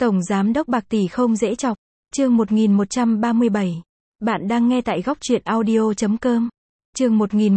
Tổng giám đốc bạc tỷ không dễ chọc. Chương 1137. Bạn đang nghe tại góc truyện audio.com. Chương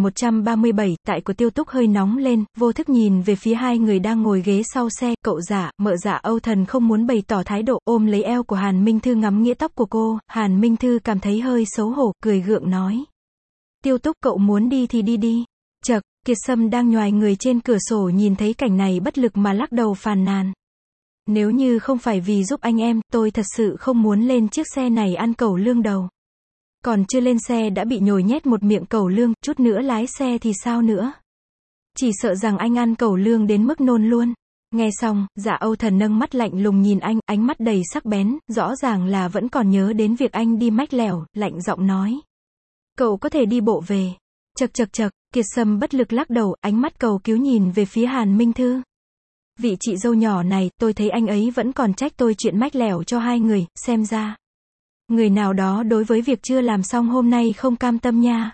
1137, tại của Tiêu Túc hơi nóng lên, vô thức nhìn về phía hai người đang ngồi ghế sau xe, cậu Dạ, mợ Dạ Âu Thần không muốn bày tỏ thái độ, ôm lấy eo của Hàn Minh Thư ngắm nghĩa tóc của cô, Hàn Minh Thư cảm thấy hơi xấu hổ, cười gượng nói. Tiêu Túc cậu muốn đi thì đi đi. Chậc, Kiệt Sâm đang nhoài người trên cửa sổ nhìn thấy cảnh này bất lực mà lắc đầu phàn nàn. Nếu như không phải vì giúp anh em, tôi thật sự không muốn lên chiếc xe này ăn cẩu lương đâu. Còn chưa lên xe đã bị nhồi nhét một miệng cẩu lương, chút nữa lái xe thì sao nữa? Chỉ sợ rằng anh ăn cẩu lương đến mức nôn luôn. Nghe xong, Dạ Âu Thần nâng mắt lạnh lùng nhìn anh, ánh mắt đầy sắc bén, rõ ràng là vẫn còn nhớ đến việc anh đi mách lẻo, lạnh giọng nói. Cậu có thể đi bộ về. Chậc, Kiệt Sâm bất lực lắc đầu, ánh mắt cầu cứu nhìn về phía Hàn Minh Thư. Vị chị dâu nhỏ này, tôi thấy anh ấy vẫn còn trách tôi chuyện mách lẻo cho hai người, xem ra. Người nào đó đối với việc chưa làm xong hôm nay không cam tâm nha.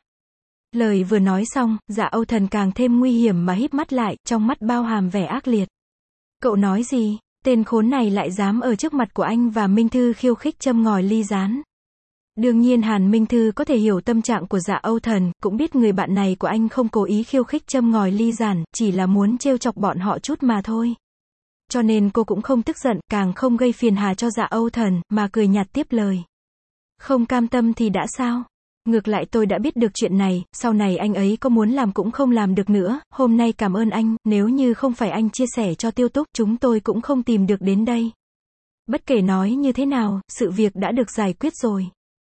Lời vừa nói xong, Dạ Âu Thần càng thêm nguy hiểm mà híp mắt lại, trong mắt bao hàm vẻ ác liệt. Cậu nói gì? Tên khốn này lại dám ở trước mặt của anh và Minh Thư khiêu khích châm ngòi ly gián. Đương nhiên Hàn Minh Thư có thể hiểu tâm trạng của Dạ Âu Thần, cũng biết người bạn này của anh không cố ý khiêu khích châm ngòi ly gián, chỉ là muốn trêu chọc bọn họ chút mà thôi. Cho nên cô cũng không tức giận, càng không gây phiền hà cho Dạ Âu Thần, mà cười nhạt tiếp lời. Không cam tâm thì đã sao? Ngược lại tôi đã biết được chuyện này, sau này anh ấy có muốn làm cũng không làm được nữa, hôm nay cảm ơn anh, nếu như không phải anh chia sẻ cho Tiêu Túc, chúng tôi cũng không tìm được đến đây. Bất kể nói như thế nào, sự việc đã được giải quyết rồi.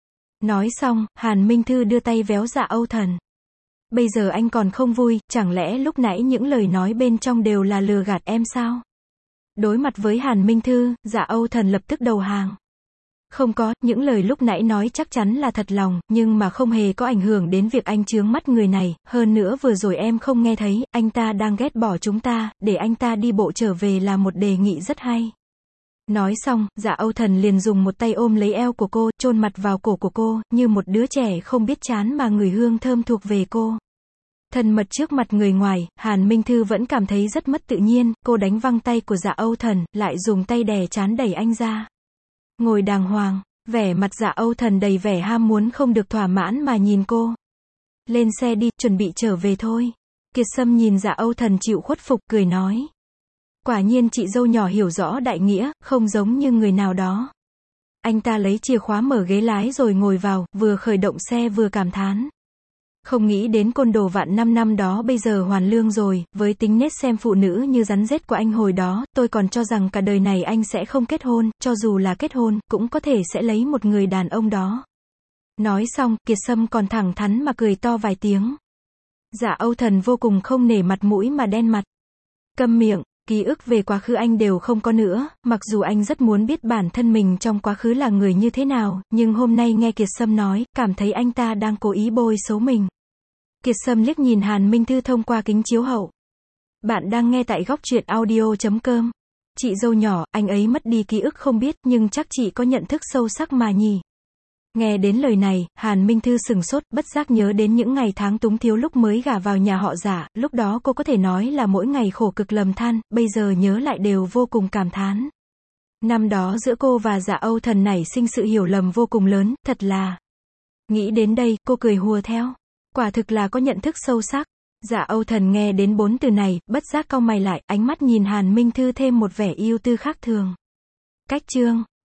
Nói xong, Hàn Minh Thư đưa tay véo Dạ Âu Thần. Bây giờ anh còn không vui, chẳng lẽ lúc nãy những lời nói bên trong đều là lừa gạt em sao? Đối mặt với Hàn Minh Thư, Dạ Âu Thần lập tức đầu hàng. Không có, những lời lúc nãy nói chắc chắn là thật lòng, nhưng mà không hề có ảnh hưởng đến việc anh chướng mắt người này, hơn nữa vừa rồi em không nghe thấy, anh ta đang ghét bỏ chúng ta, để anh ta đi bộ trở về là một đề nghị rất hay. Nói xong, Dạ Âu Thần liền dùng một tay ôm lấy eo của cô, chôn mặt vào cổ của cô, như một đứa trẻ không biết chán mà ngửi hương thơm thuộc về cô. Thân mật trước mặt người ngoài, Hàn Minh Thư vẫn cảm thấy rất mất tự nhiên, cô đánh văng tay của Dạ Âu Thần, lại dùng tay đè trán đẩy anh ra. Ngồi đàng hoàng, vẻ mặt Dạ Âu Thần đầy vẻ ham muốn không được thỏa mãn mà nhìn cô. Lên xe đi, chuẩn bị trở về thôi. Kiệt Sâm nhìn Dạ Âu Thần chịu khuất phục, cười nói. Quả nhiên chị dâu nhỏ hiểu rõ đại nghĩa, không giống như người nào đó. Anh ta lấy chìa khóa mở ghế lái rồi ngồi vào, vừa khởi động xe vừa cảm thán. Không nghĩ đến côn đồ vạn năm đó bây giờ hoàn lương rồi, với tính nết xem phụ nữ như rắn rết của anh hồi đó, tôi còn cho rằng cả đời này anh sẽ không kết hôn, cho dù là kết hôn, cũng có thể sẽ lấy một người đàn ông đó. Nói xong, Kiệt Sâm còn thẳng thắn mà cười to vài tiếng. Dạ Âu Thần vô cùng không nể mặt mũi mà đen mặt. Câm miệng, ký ức về quá khứ anh đều không có nữa, mặc dù anh rất muốn biết bản thân mình trong quá khứ là người như thế nào, nhưng hôm nay nghe Kiệt Sâm nói, cảm thấy anh ta đang cố ý bôi xấu mình. Kiệt Sâm liếc nhìn Hàn Minh Thư thông qua kính chiếu hậu. Bạn đang nghe tại góc truyện audio.com. Chị dâu nhỏ, anh ấy mất đi ký ức không biết, nhưng chắc chị có nhận thức sâu sắc mà nhỉ. Nghe đến lời này, Hàn Minh Thư sừng sốt, bất giác nhớ đến những ngày tháng túng thiếu lúc mới gả vào nhà họ Dạ, lúc đó cô có thể nói là mỗi ngày khổ cực lầm than, bây giờ nhớ lại đều vô cùng cảm thán. Năm đó giữa cô và Dạ Âu Thần nảy sinh sự hiểu lầm vô cùng lớn, thật là. Nghĩ đến đây, cô cười hùa theo. Quả thực là có nhận thức sâu sắc. Dạ Âu Thần nghe đến 4 từ này, bất giác cau mày lại, ánh mắt nhìn Hàn Minh Thư thêm một vẻ ưu tư khác thường. Cách chương